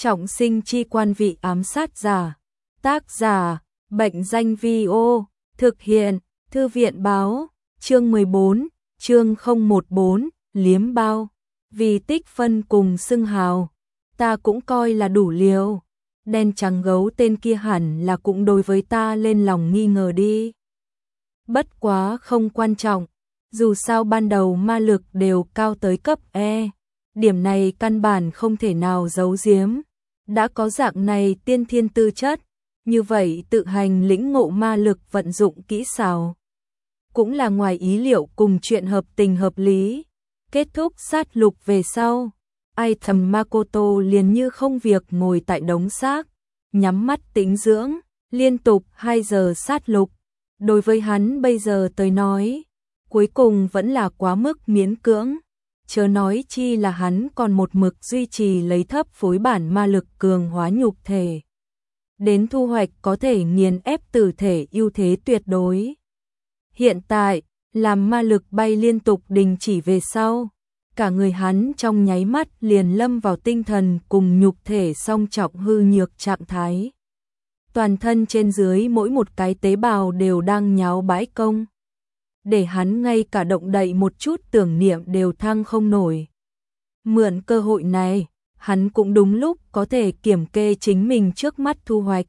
Trọng sinh chi quan vị ám sát giả. Tác giả, Bệnh danh Vi-ô. Thực hiện, Thư viện báo. Chương 14, chương 014, liếm bao. Vì tích phân cùng xưng hào, ta cũng coi là đủ liều. Đen trắng gấu tên kia hẳn là cũng đối với ta lên lòng nghi ngờ đi. Bất quá không quan trọng, dù sao ban đầu ma lực đều cao tới cấp E. Điểm này căn bản không thể nào giấu giếm. Đã có dạng này tiên thiên tư chất, như vậy tự hành lĩnh ngộ ma lực vận dụng kỹ xảo cũng là ngoài ý liệu cùng chuyện hợp tình hợp lý. Kết thúc sát lục về sau, ai thầm Makoto liền như không việc ngồi tại đống xác, nhắm mắt tĩnh dưỡng, liên tục 2 giờ sát lục. Đối với hắn bây giờ tới nói, cuối cùng vẫn là quá mức miễn cưỡng. Chớ nói chi là hắn còn một mực duy trì lấy thấp phối bản ma lực cường hóa nhục thể. Đến thu hoạch có thể nghiền ép tử thể ưu thế tuyệt đối. Hiện tại, làm ma lực bay liên tục đình chỉ về sau, cả người hắn trong nháy mắt liền lâm vào tinh thần cùng nhục thể song trọng hư nhược trạng thái. Toàn thân trên dưới mỗi một cái tế bào đều đang nháo bãi công, để hắn ngay cả động đậy một chút tưởng niệm đều thăng không nổi. Mượn cơ hội này, hắn cũng đúng lúc có thể kiểm kê chính mình trước mắt thu hoạch.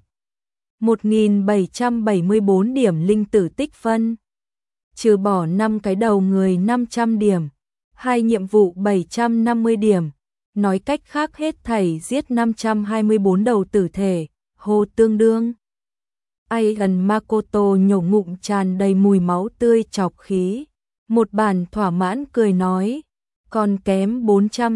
1774 điểm linh tử tích phân. Trừ bỏ 5 cái đầu người 500 điểm, 2 nhiệm vụ 750 điểm, nói cách khác hết thảy giết 524 đầu tử thể, hô tương đương. Aigan Makoto nhổ ngụm tràn đầy mùi máu tươi chọc khí, một bản thỏa mãn cười nói, còn kém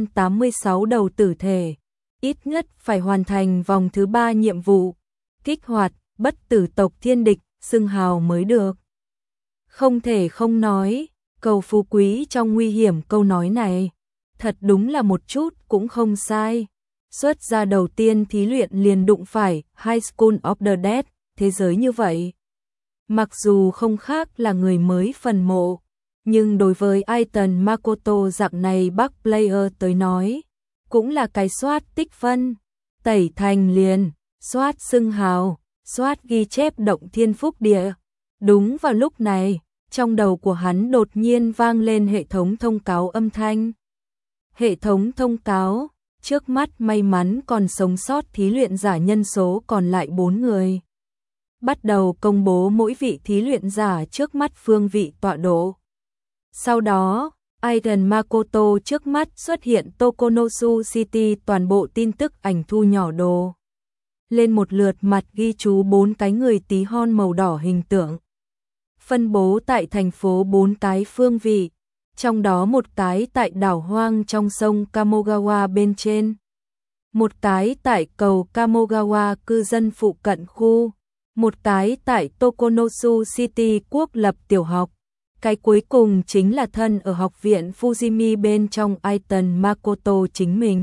486 đầu tử thể, ít nhất phải hoàn thành vòng thứ 3 nhiệm vụ, kích hoạt bất tử tộc thiên địch, xưng hào mới được. Không thể không nói, cầu phú quý trong nguy hiểm câu nói này, thật đúng là một chút cũng không sai. Xuất ra đầu tiên thí luyện liền đụng phải High School of the Dead, thế giới như vậy. Mặc dù không khác là người mới phần mộ, nhưng đối với Aiton Makoto dạng này Bắc player tới nói, cũng là cái soát tích phân, tẩy thành liền, soát xưng hào, soát ghi chép động thiên phúc địa. Đúng vào lúc này, trong đầu của hắn đột nhiên vang lên hệ thống thông cáo âm thanh. Hệ thống thông cáo, trước mắt may mắn còn sống sót thí luyện giả nhân số còn lại 4 người. Bắt đầu công bố mỗi vị thí luyện giả trước mắt phương vị tọa độ. Sau đó, Aigan Makoto trước mắt xuất hiện Tokonosu City toàn bộ tin tức ảnh thu nhỏ đồ. Lên một lượt mặt ghi chú 4 cái người tí hon màu đỏ hình tượng. Phân bố tại thành phố 4 cái phương vị, trong đó một cái tại đảo hoang trong sông Kamogawa bên trên, một cái tại cầu Kamogawa cư dân phụ cận khu, một cái tại Tokonosu City quốc lập tiểu học, cái cuối cùng chính là thân ở học viện Fujimi bên trong Aiton Makoto chính mình.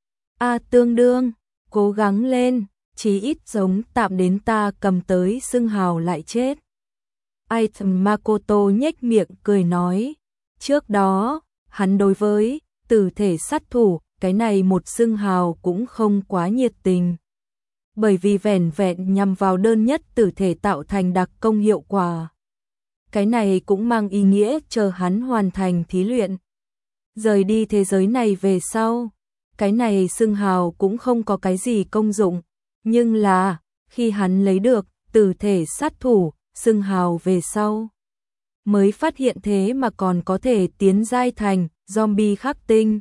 Tương đương, cố gắng lên, chí ít giống tạm đến ta cầm tới xưng hào lại chết. Aiton Makoto nhếch miệng cười nói, trước đó, hắn đối với tử thể sát thủ, cái này một xưng hào cũng không quá nhiệt tình. Bởi vì vẻn vẹn nhằm vào đơn nhất tử thể tạo thành đặc công hiệu quả. Cái này cũng mang ý nghĩa chờ hắn hoàn thành thí luyện. Rời đi thế giới này về sau, cái này xưng hào cũng không có cái gì công dụng. Nhưng là, khi hắn lấy được tử thể sát thủ, xưng hào về sau, mới phát hiện thế mà còn có thể tiến giai thành zombie khắc tinh.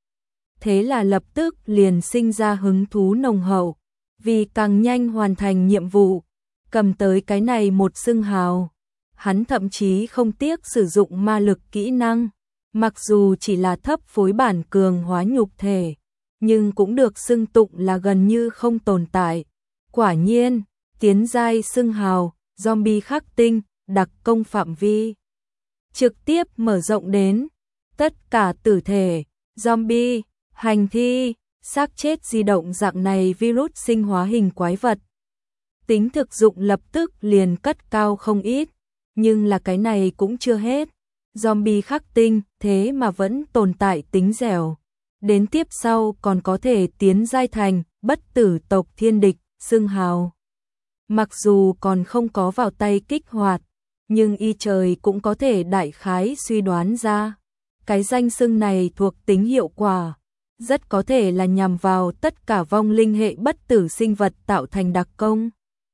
Thế là lập tức liền sinh ra hứng thú nồng hậu, vì càng nhanh hoàn thành nhiệm vụ, cầm tới cái này một xưng hào. Hắn thậm chí không tiếc sử dụng ma lực kỹ năng, mặc dù chỉ là thấp phối bản cường hóa nhục thể, nhưng cũng được xưng tụng là gần như không tồn tại. Quả nhiên, tiến giai xưng hào, zombie khắc tinh, đặc công phạm vi trực tiếp mở rộng đến tất cả tử thể, zombie, hành thi, xác chết di động dạng này virus sinh hóa hình quái vật. Tính thực dụng lập tức liền cất cao không ít, nhưng là cái này cũng chưa hết. Zombie khắc tinh thế mà vẫn tồn tại tính dẻo. Đến tiếp sau còn có thể tiến giai thành bất tử tộc thiên địch, xưng hào. Mặc dù còn không có vào tay kích hoạt, nhưng y trời cũng có thể đại khái suy đoán ra. Cái danh xưng này thuộc tính hiệu quả, rất có thể là nhằm vào tất cả vong linh hệ bất tử sinh vật tạo thành đặc công.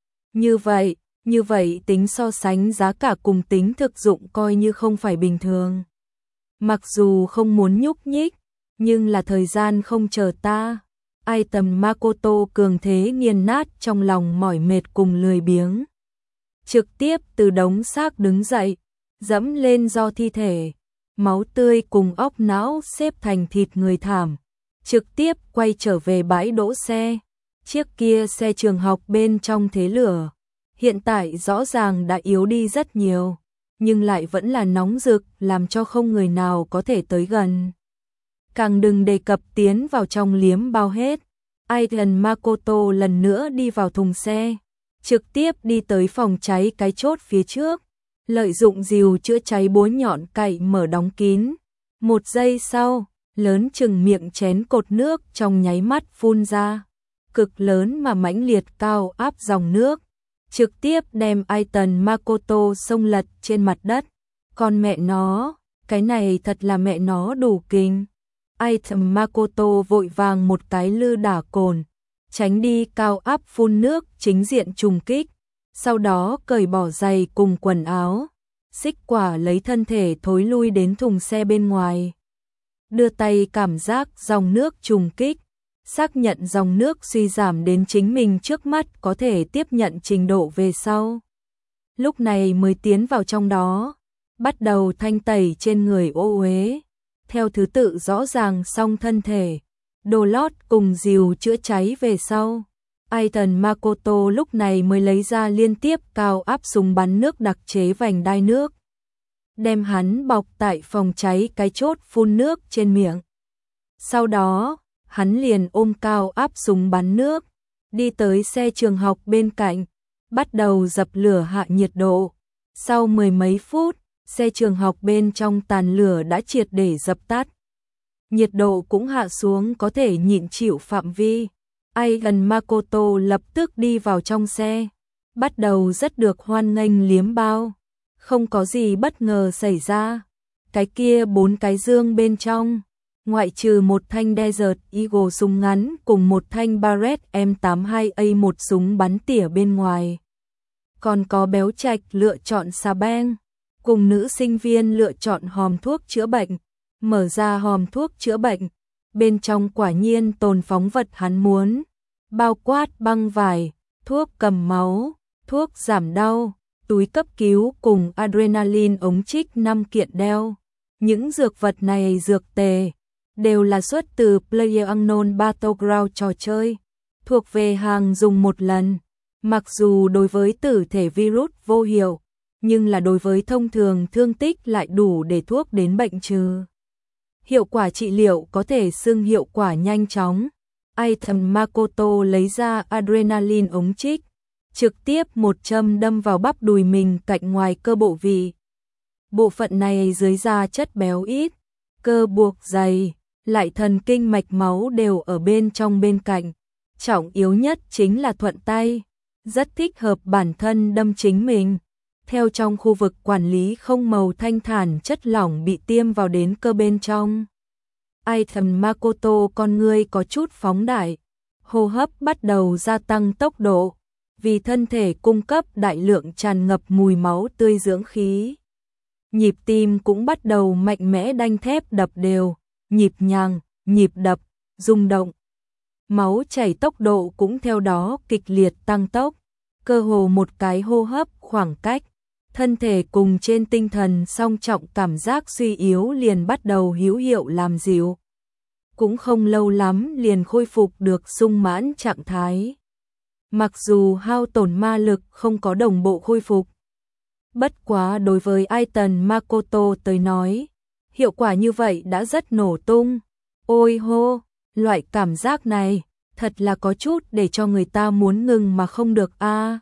Như vậy tính so sánh giá cả cùng tính thực dụng coi như không phải bình thường. Mặc dù không muốn nhúc nhích, nhưng là thời gian không chờ ta. Ai tầm Makoto cường thế nghiền nát trong lòng mỏi mệt cùng lười biếng. Trực tiếp từ đống xác đứng dậy, dẫm lên do thi thể, máu tươi cùng óc não xếp thành thịt người thảm. Trực tiếp quay trở về bãi đỗ xe. Chiếc kia xe trường học bên trong thế lửa, hiện tại rõ ràng đã yếu đi rất nhiều, nhưng lại vẫn là nóng rực làm cho không người nào có thể tới gần. Càng đừng đề cập tiến vào trong liếm bao hết. Aidan Makoto lần nữa đi vào thùng xe, trực tiếp đi tới phòng cháy cái chốt phía trước, lợi dụng rìu chữa cháy búa nhọn cậy mở đóng kín. Một giây sau, lớn chừng miệng chén cột nước trong nháy mắt phun ra, cực lớn mà mãnh liệt cao áp dòng nước, trực tiếp đem Aidan Makoto xông lật trên mặt đất. Con mẹ nó, cái này thật là mẹ nó đủ kinh. Aidan Makoto vội vàng một cái lư đả cồn, tránh đi cao áp phun nước chính diện trùng kích, sau đó cởi bỏ giày cùng quần áo, xích quả lấy thân thể thối lui đến thùng xe bên ngoài. Đưa tay cảm giác dòng nước trùng kích, xác nhận dòng nước suy giảm đến chính mình trước mắt có thể tiếp nhận trình độ về sau. Lúc này mới tiến vào trong đó, bắt đầu thanh tẩy trên người ô uế, theo thứ tự rõ ràng xong thân thể, đồ lót cùng rìu chữa cháy về sau. Aidan Makoto lúc này mới lấy ra liên tiếp cao áp súng bắn nước đặc chế vành đai nước, đem hắn bọc tại phòng cháy cái chốt phun nước trên miệng. Sau đó, hắn liền ôm cao áp súng bắn nước, đi tới xe trường học bên cạnh, bắt đầu dập lửa hạ nhiệt độ. Sau mười mấy phút, xe trường học bên trong tàn lửa đã triệt để dập tắt. Nhiệt độ cũng hạ xuống có thể nhịn chịu phạm vi. Aidan Makoto lập tức đi vào trong xe, bắt đầu rất được hoan nghênh liếm bao. Không có gì bất ngờ xảy ra. Cái kia 4 cái dương bên trong, ngoại trừ một thanh Desert Eagle súng ngắn cùng một thanh Barrett M82A1 súng bắn tỉa bên ngoài. Còn có béo trạch lựa chọn xà beng, cùng nữ sinh viên lựa chọn hòm thuốc chữa bệnh. Mở ra hòm thuốc chữa bệnh, bên trong quả nhiên tồn phóng vật hắn muốn, bao quát băng vải, thuốc cầm máu, thuốc giảm đau, túi cấp cứu cùng adrenaline ống trích 5 kiện đeo. Những dược vật này dược tề đều là xuất từ PlayerUnknown Battleground trò chơi, thuộc về hàng dùng một lần. Mặc dù đối với tử thể virus vô hiệu, nhưng là đối với thông thường thương tích lại đủ để thuốc đến bệnh trừ. Hiệu quả trị liệu có thể xưng hiệu quả nhanh chóng. Aidan Makoto lấy ra adrenaline ống trích, trực tiếp một châm đâm vào bắp đùi mình cạnh ngoài cơ bộ vị. Bộ phận này dưới da chất béo ít, cơ buộc dày, lại thần kinh mạch máu đều ở bên trong bên cạnh. Trọng yếu nhất chính là thuận tay, rất thích hợp bản thân đâm chính mình. Theo trong khu vực quản lý không màu thanh thản chất lỏng bị tiêm vào đến cơ bên trong. Aidan Makoto con ngươi có chút phóng đại, hô hấp bắt đầu gia tăng tốc độ, vì thân thể cung cấp đại lượng tràn ngập mùi máu tươi dưỡng khí. Nhịp tim cũng bắt đầu mạnh mẽ đanh thép đập đều, nhịp nhàng, nhịp đập, rung động. Máu chảy tốc độ cũng theo đó kịch liệt tăng tốc, cơ hồ một cái hô hấp khoảng cách. Thân thể cùng trên tinh thần song trọng cảm giác suy yếu liền bắt đầu hữu hiệu làm dịu. Cũng không lâu lắm liền khôi phục được sung mãn trạng thái. Mặc dù hao tổn ma lực không có đồng bộ khôi phục. Bất quá đối với Aidan Makoto tới nói, hiệu quả như vậy đã rất nổ tung. Ôi hô, loại cảm giác này, thật là có chút để cho người ta muốn ngừng mà không được a.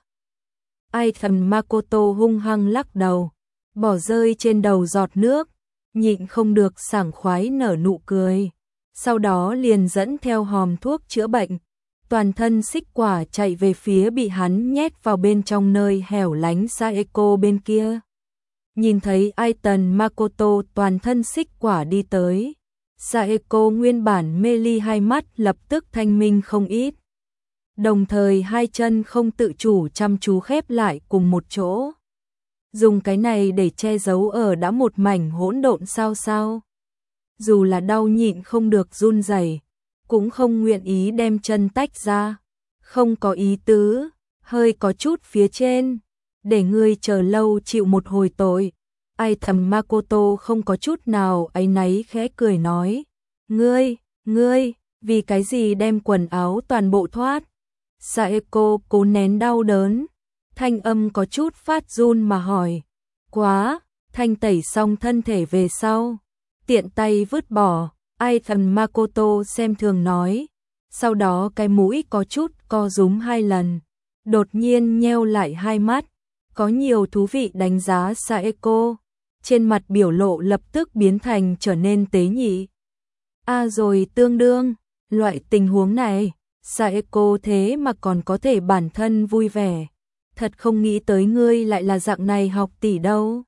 Aidan Makoto hung hăng lắc đầu, bỏ rơi trên đầu giọt nước, nhịn không được sảng khoái nở nụ cười. sau đó liền dẫn theo hòm thuốc chữa bệnh. Toàn thân xích quả chạy về phía bị hắn nhét vào bên trong nơi hẻo lánh Saeko bên kia. Nhìn thấy Aiton Makoto toàn thân xích quả đi tới, Saeko nguyên bản mê ly hai mắt lập tức thanh minh không ít. Đồng thời hai chân không tự chủ chăm chú khép lại cùng một chỗ. Dùng cái này để che giấu ở đã một mảnh hỗn độn sao. Dù là đau nhịn không được run rẩy, cũng không nguyện ý đem chân tách ra. Không có ý tứ, hơi có chút phía trên, để ngươi chờ lâu chịu một hồi tội. Ai thầm Makoto không có chút nào áy náy khẽ cười nói. Ngươi, vì cái gì đem quần áo toàn bộ thoát? Saeko cố nén đau đớn, thanh âm có chút phát run mà hỏi. Quá, thanh tẩy xong thân thể về sau, tiện tay vứt bỏ. Ai thầm Makoto xem thường nói. Sau đó cái mũi có chút co rúm hai lần, đột nhiên nheo lại hai mắt, có nhiều thú vị đánh giá Saeko. Trên mặt biểu lộ lập tức biến thành trở nên tế nhị. Rồi tương đương, loại tình huống này, Saeko thế mà còn có thể bản thân vui vẻ. Thật không nghĩ tới ngươi lại là dạng này học tỷ đâu.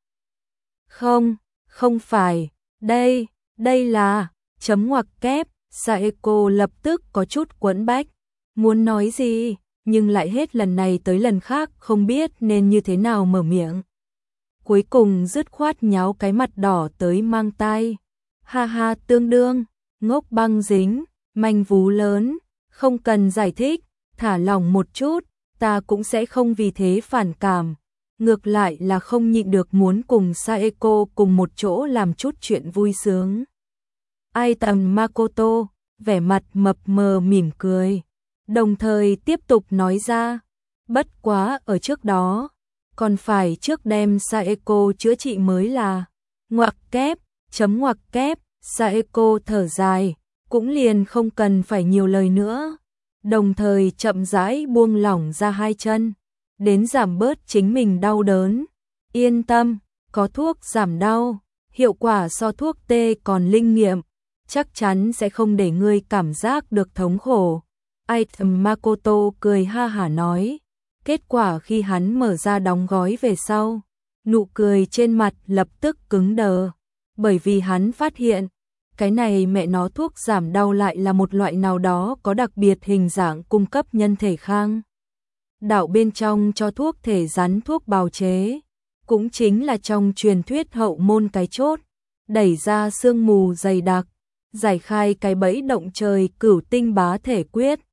Không phải, đây là, chấm ngoặc kép, Saeko lập tức có chút quẫn bách. Muốn nói gì, nhưng lại hết lần này tới lần khác không biết nên như thế nào mở miệng. Cuối cùng dứt khoát nháo cái mặt đỏ tới mang tai. Ha tương đương, ngốc băng dính, manh vú lớn, không cần giải thích, thả lỏng một chút, ta cũng sẽ không vì thế phản cảm. Ngược lại là không nhịn được muốn cùng Saeko cùng một chỗ làm chút chuyện vui sướng. Ai tầm Makoto, vẻ mặt mập mờ mỉm cười, đồng thời tiếp tục nói ra. Bất quá ở trước đó, còn phải trước đem Saeko chữa trị mới là. Ngoặc kép, chấm ngoặc kép, Saeko thở dài, cũng liền không cần phải nhiều lời nữa. Đồng thời chậm rãi buông lỏng ra hai chân, đến giảm bớt chính mình đau đớn. Yên tâm, có thuốc giảm đau, hiệu quả so thuốc tê còn linh nghiệm, chắc chắn sẽ không để ngươi cảm giác được thống khổ. Ai thầm Makoto cười ha hả nói. Kết quả khi hắn mở ra đóng gói về sau, nụ cười trên mặt lập tức cứng đờ, bởi vì hắn phát hiện, cái này mẹ nó thuốc giảm đau lại là một loại nào đó có đặc biệt hình dạng cung cấp nhân thể khang. Đạo bên trong cho thuốc thể rắn thuốc bào chế, cũng chính là trong truyền thuyết hậu môn cái chốt, đẩy ra sương mù dày đặc, giải khai cái bẫy động trời cửu tinh bá thể quyết.